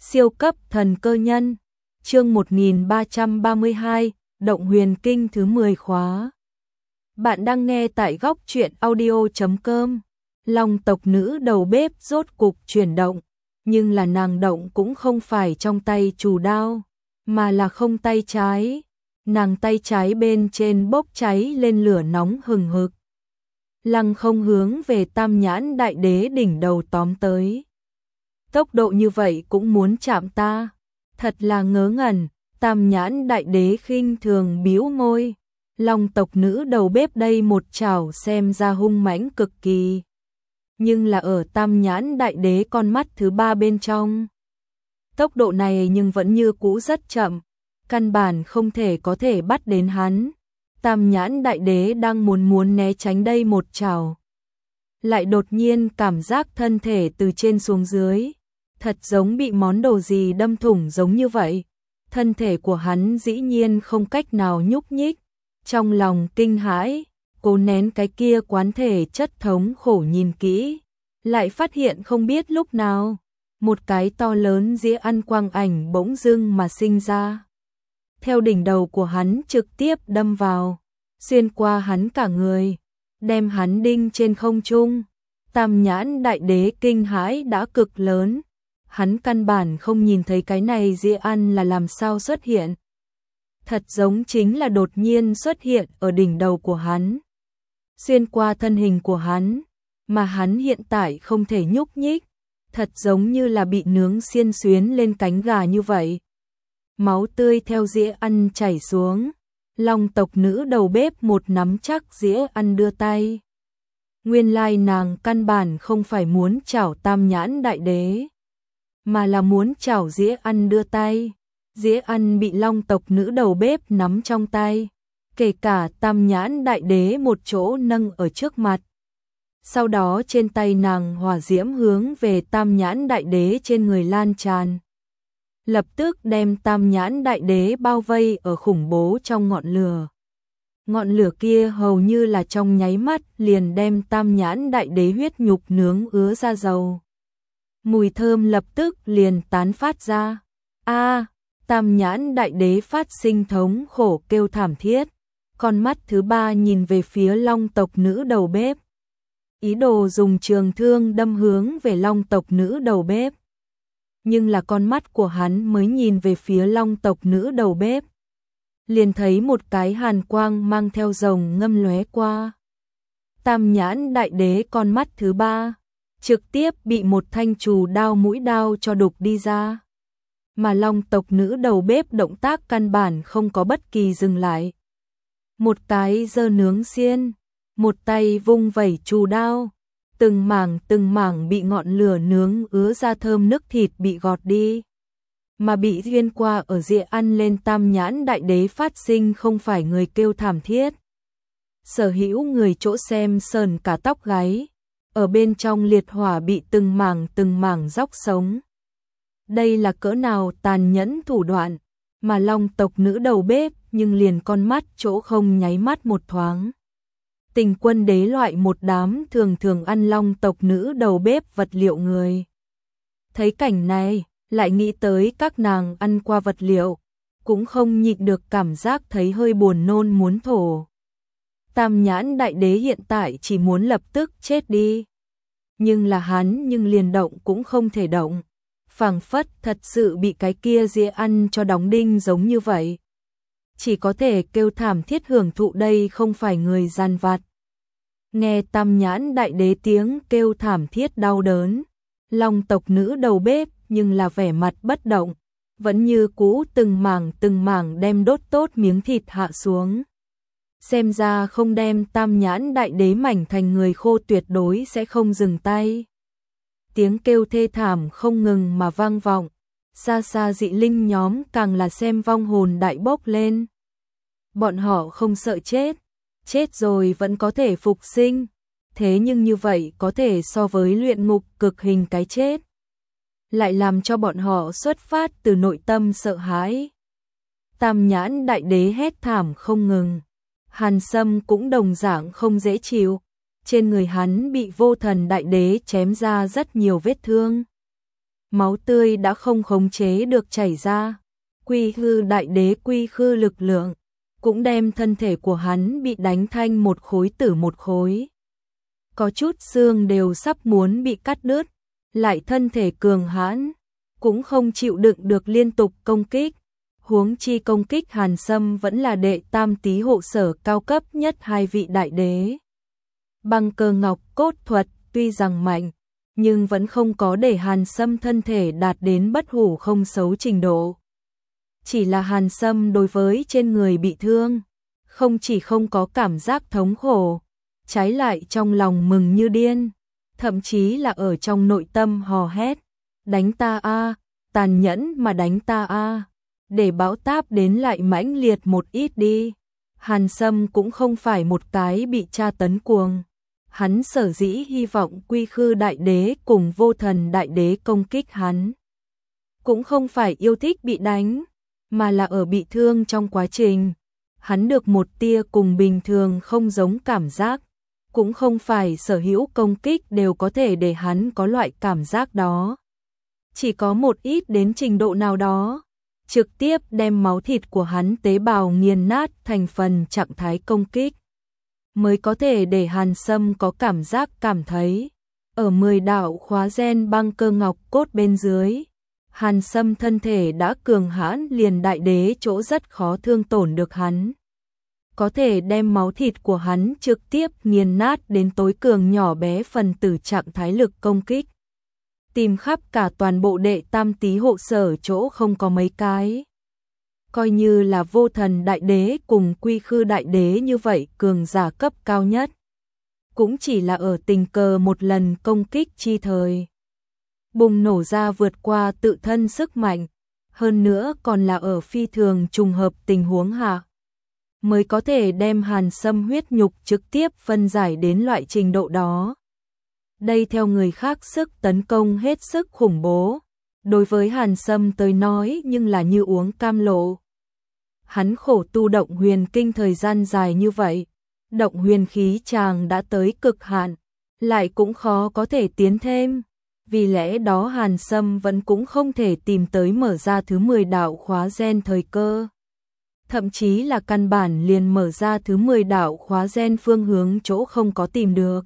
Siêu cấp thần cơ nhân, chương 1332, Động Huyền Kinh thứ 10 khóa. Bạn đang nghe tại góc truyện audio.com. Long tộc nữ đầu bếp rốt cục chuyển động, nhưng là nàng động cũng không phải trong tay chủ đao, mà là không tay trái. Nàng tay trái bên trên bốc cháy lên lửa nóng hừng hực. Lăng không hướng về Tam Nhãn Đại Đế đỉnh đầu tóm tới. Tốc độ như vậy cũng muốn chạm ta, thật là ngớ ngẩn. Tam Nhãn Đại Đế khinh thường bĩu môi. Long tộc nữ đầu bếp đây một chảo xem ra hung mãnh cực kỳ, nhưng là ở Tam Nhãn Đại Đế con mắt thứ ba bên trong. Tốc độ này nhưng vẫn như cũ rất chậm, căn bản không thể có thể bắt đến hắn. Tam Nhãn Đại Đế đang muốn né tránh đây một chảo, lại đột nhiên cảm giác thân thể từ trên xuống dưới, thật giống bị món đồ gì đâm thủng giống như vậy. Thân thể của hắn dĩ nhiên không cách nào nhúc nhích, trong lòng kinh hãi, cố nén cái kia quán thể chất thống khổ nhìn kỹ, lại phát hiện không biết lúc nào, một cái to lớn dĩa ăn quang ảnh bỗng dưng mà sinh ra. Theo đỉnh đầu của hắn trực tiếp đâm vào, xuyên qua hắn cả người, đem hắn đinh trên không trung. Tam Nhãn Đại Đế kinh hãi đã cực lớn, hắn căn bản không nhìn thấy cái này dĩa ăn là làm sao xuất hiện. Thật giống chính là đột nhiên xuất hiện ở đỉnh đầu của hắn, xuyên qua thân hình của hắn, mà hắn hiện tại không thể nhúc nhích, thật giống như là bị nướng xiên xuyến lên cánh gà như vậy. Máu tươi theo dĩa ăn chảy xuống, Long tộc nữ đầu bếp một nắm chắc dĩa ăn đưa tay. Nguyên lai nàng căn bản không phải muốn chảo Tam Nhãn Đại Đế, mà là muốn chảo dĩa ăn đưa tay. Dĩa ăn bị Long tộc nữ đầu bếp nắm trong tay, kể cả Tam Nhãn Đại Đế một chỗ nâng ở trước mặt. Sau đó trên tay nàng hỏa diễm hướng về Tam Nhãn Đại Đế trên người lan tràn, lập tức đem Tam Nhãn Đại Đế bao vây ở khủng bố trong ngọn lửa. Ngọn lửa kia hầu như là trong nháy mắt liền đem Tam Nhãn Đại Đế huyết nhục nướng ứa ra dầu. Mùi thơm lập tức liền tán phát ra. Tam Nhãn Đại Đế phát sinh thống khổ kêu thảm thiết, con mắt thứ ba nhìn về phía Long tộc nữ đầu bếp, ý đồ dùng trường thương đâm hướng về Long tộc nữ đầu bếp. Nhưng là con mắt của hắn mới nhìn về phía Long tộc nữ đầu bếp, liền thấy một cái hàn quang mang theo rồng ngâm lóe qua. Tam Nhãn Đại Đế con mắt thứ ba trực tiếp bị một thanh trù đao mũi đao cho đục đi ra. Mà Long tộc nữ đầu bếp động tác căn bản không có bất kỳ dừng lại. Một cái giơ nướng xiên, một tay vung vẩy trù đao, từng mảng bị ngọn lửa nướng ứa ra thơm nức thịt bị gọt đi. Mà bị duyên qua ở dĩa ăn lên Tam Nhãn Đại Đế phát sinh không phải người kêu thảm thiết. Sở hữu người chỗ xem sờn cả tóc gáy, ở bên trong liệt hỏa bị từng mảng róc sống. Đây là cỡ nào tàn nhẫn thủ đoạn, mà Long tộc nữ đầu bếp nhưng liền con mắt chỗ không nháy mắt một thoáng. Tình Quân Đế loại một đám thường ăn Long tộc nữ đầu bếp vật liệu người. Thấy cảnh này, lại nghĩ tới các nàng ăn qua vật liệu, cũng không nhịn được cảm giác thấy hơi buồn nôn muốn thổ. Tam Nhãn Đại Đế hiện tại chỉ muốn lập tức chết đi, nhưng là hắn liền động cũng không thể động, phảng phất thật sự bị cái kia dĩa ăn cho đóng đinh giống như vậy. Chỉ có thể kêu thảm thiết hưởng thụ đây không phải người gian vặt. Nghe Tam Nhãn Đại Đế tiếng kêu thảm thiết đau đớn, Long tộc nữ đầu bếp nhưng là vẻ mặt bất động, vẫn như cũ từng mảng đem đốt tốt miếng thịt hạ xuống. Xem ra không đem Tam Nhãn Đại Đế mảnh thành người khô tuyệt đối sẽ không dừng tay. Tiếng kêu thê thảm không ngừng mà vang vọng, xa xa dị linh nhóm càng là xem vong hồn đại bốc lên. Bọn họ không sợ chết, chết rồi vẫn có thể phục sinh, thế nhưng như vậy có thể so với luyện ngục cực hình cái chết, lại làm cho bọn họ xuất phát từ nội tâm sợ hãi. Tam Nhãn Đại Đế hét thảm không ngừng, Hàn Sâm cũng đồng dạng không dễ chịu. Trên người hắn bị Vô Thần Đại Đế chém ra rất nhiều vết thương. máu tươi đã không khống chế được chảy ra. Quy Khư Đại Đế quy khư lực lượng cũng đem thân thể của hắn bị đánh thành một khối tử một khối. Có chút xương đều sắp muốn bị cắt đứt, lại thân thể cường hãn, cũng không chịu đựng được liên tục công kích. Huống chi công kích Hàn Sâm vẫn là đệ tam tý hộ sở cao cấp nhất hai vị đại đế. Băng Cơ Ngọc Cốt thuật tuy rằng mạnh, nhưng vẫn không có để Hàn Sâm thân thể đạt đến bất hủ không xấu trình độ. Chỉ là Hàn Sâm đối với trên người bị thương, không chỉ không có cảm giác thống khổ, trái lại trong lòng mừng như điên, thậm chí là ở trong nội tâm hò hét, đánh ta a, tàn nhẫn mà đánh ta a, để bão táp đến lại mãnh liệt một ít đi. Hàn Sâm cũng không phải một cái bị tra tấn cuồng. Hắn sở dĩ hy vọng Quy Khư Đại Đế cùng Vô Thần Đại Đế công kích hắn, cũng không phải yêu thích bị đánh, mà là ở bị thương trong quá trình. Hắn được một tia cùng bình thường không giống cảm giác, cũng không phải sở hữu công kích đều có thể để hắn có loại cảm giác đó. Chỉ có một ít đến trình độ nào đó, trực tiếp đem máu thịt của hắn tế bào nghiền nát thành phần trạng thái công kích, mới có thể để Hàn Sâm có cảm giác cảm thấy. Ở 10 đạo khóa gen băng cơ ngọc cốt bên dưới, Hàn Sâm thân thể đã cường hãn liền đại đế chỗ rất khó thương tổn được hắn. Có thể đem máu thịt của hắn trực tiếp nghiền nát đến tối cường nhỏ bé phần tử trạng thái lực công kích. Tìm khắp cả toàn bộ đệ tam tý hộ sở chỗ không có mấy cái. Coi như là Vô Thần Đại Đế cùng Quy Khư Đại Đế như vậy cường giả cấp cao nhất, cũng chỉ là ở tình cờ một lần công kích chi thời, bùng nổ ra vượt qua tự thân sức mạnh, hơn nữa còn là ở phi thường trùng hợp tình huống hạ, mới có thể đem Hàn Sâm huyết nhục trực tiếp phân giải đến loại trình độ đó. Đây theo người khác sức tấn công hết sức khủng bố, đối với Hàn Sâm tới nói nhưng là như uống cam lộ. Hắn khổ tu động huyền kinh thời gian dài như vậy, động huyền khí chàng đã tới cực hạn, lại cũng khó có thể tiến thêm. Vì lẽ đó Hàn Sâm vẫn cũng không thể tìm tới mở ra thứ 10 đạo khóa gen thời cơ. Thậm chí là căn bản liền mở ra thứ 10 đạo khóa gen phương hướng chỗ không có tìm được.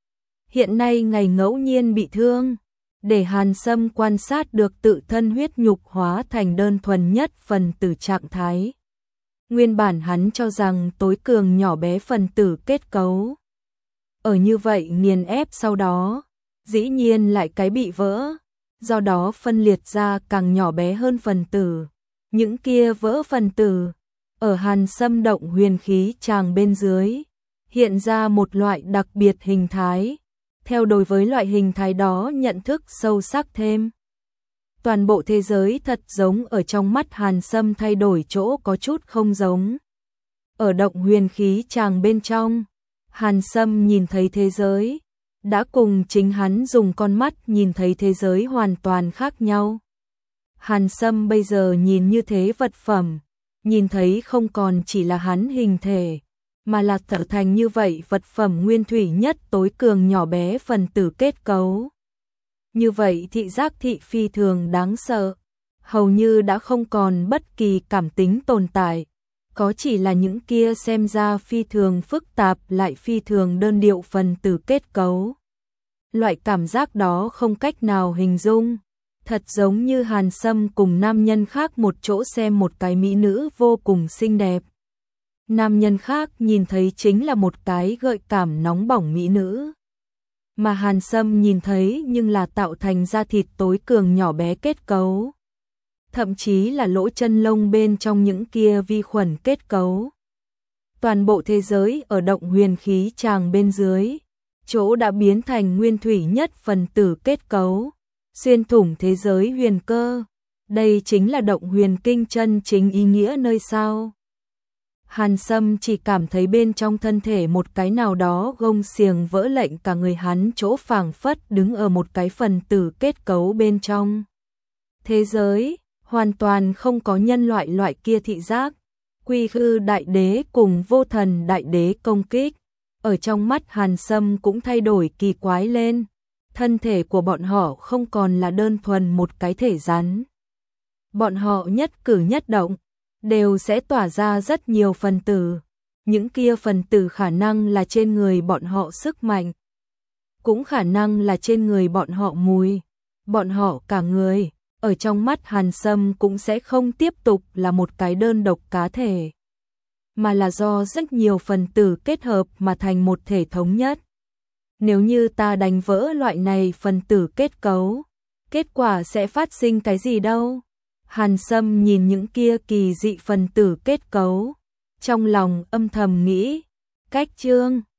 Hiện nay ngày ngẫu nhiên bị thương, để Hàn Sâm quan sát được tự thân huyết nhục hóa thành đơn thuần nhất phần tử trạng thái. Nguyên bản hắn cho rằng tối cường nhỏ bé phần tử kết cấu. Ở như vậy nghiền ép sau đó, dĩ nhiên lại cái bị vỡ, do đó phân liệt ra càng nhỏ bé hơn phần tử. Những kia vỡ phần tử, ở Hàn Sâm động huyền khí tràng bên dưới, hiện ra một loại đặc biệt hình thái. Theo đối với loại hình thái đó nhận thức sâu sắc thêm. Toàn bộ thế giới thật giống ở trong mắt Hàn Sâm thay đổi chỗ có chút không giống. Ở động huyền khí tràng bên trong, Hàn Sâm nhìn thấy thế giới, đã cùng chính hắn dùng con mắt nhìn thấy thế giới hoàn toàn khác nhau. Hàn Sâm bây giờ nhìn như thế vật phẩm, nhìn thấy không còn chỉ là hắn hình thể, mà là trở thành như vậy vật phẩm nguyên thủy nhất tối cường nhỏ bé phần tử kết cấu. Như vậy thị giác thị phi thường đáng sợ, hầu như đã không còn bất kỳ cảm tính tồn tại, có chỉ là những kia xem ra phi thường phức tạp lại phi thường đơn điệu phần tử kết cấu. Loại cảm giác đó không cách nào hình dung, thật giống như Hàn Sâm cùng nam nhân khác một chỗ xem một cái mỹ nữ vô cùng xinh đẹp. Nam nhân khác nhìn thấy chính là một cái gợi cảm nóng bỏng mỹ nữ. Mà Hàn Sâm nhìn thấy nhưng là tạo thành da thịt tối cường nhỏ bé kết cấu. Thậm chí là lỗ chân lông bên trong những kia vi khuẩn kết cấu. Toàn bộ thế giới ở động huyền khí tràng bên dưới, chỗ đã biến thành nguyên thủy nhất phần tử kết cấu, xuyên thủng thế giới huyền cơ. Đây chính là động huyền kinh chân chính ý nghĩa nơi sao. Hàn Sâm chỉ cảm thấy bên trong thân thể một cái nào đó gông xiềng vỡ lệnh cả người hắn chỗ phảng phất đứng ở một cái phần tử kết cấu bên trong. Thế giới, hoàn toàn không có nhân loại kia thị giác. Quy Khư Đại Đế cùng Vô Thần Đại Đế công kích, ở trong mắt Hàn Sâm cũng thay đổi kỳ quái lên. thân thể của bọn họ không còn là đơn thuần một cái thể rắn. Bọn họ nhất cử nhất động đều sẽ tỏa ra rất nhiều phần tử. Những kia phần tử khả năng là trên người bọn họ sức mạnh, cũng khả năng là trên người bọn họ mùi. Bọn họ cả người, ở trong mắt Hàn Sâm cũng sẽ không tiếp tục là một cái đơn độc cá thể, mà là do rất nhiều phần tử kết hợp mà thành một thể thống nhất. Nếu như ta đánh vỡ loại này phần tử kết cấu, kết quả sẽ phát sinh cái gì đâu? Hàn Sâm nhìn những kia kỳ dị phần tử kết cấu, trong lòng âm thầm nghĩ, cách chương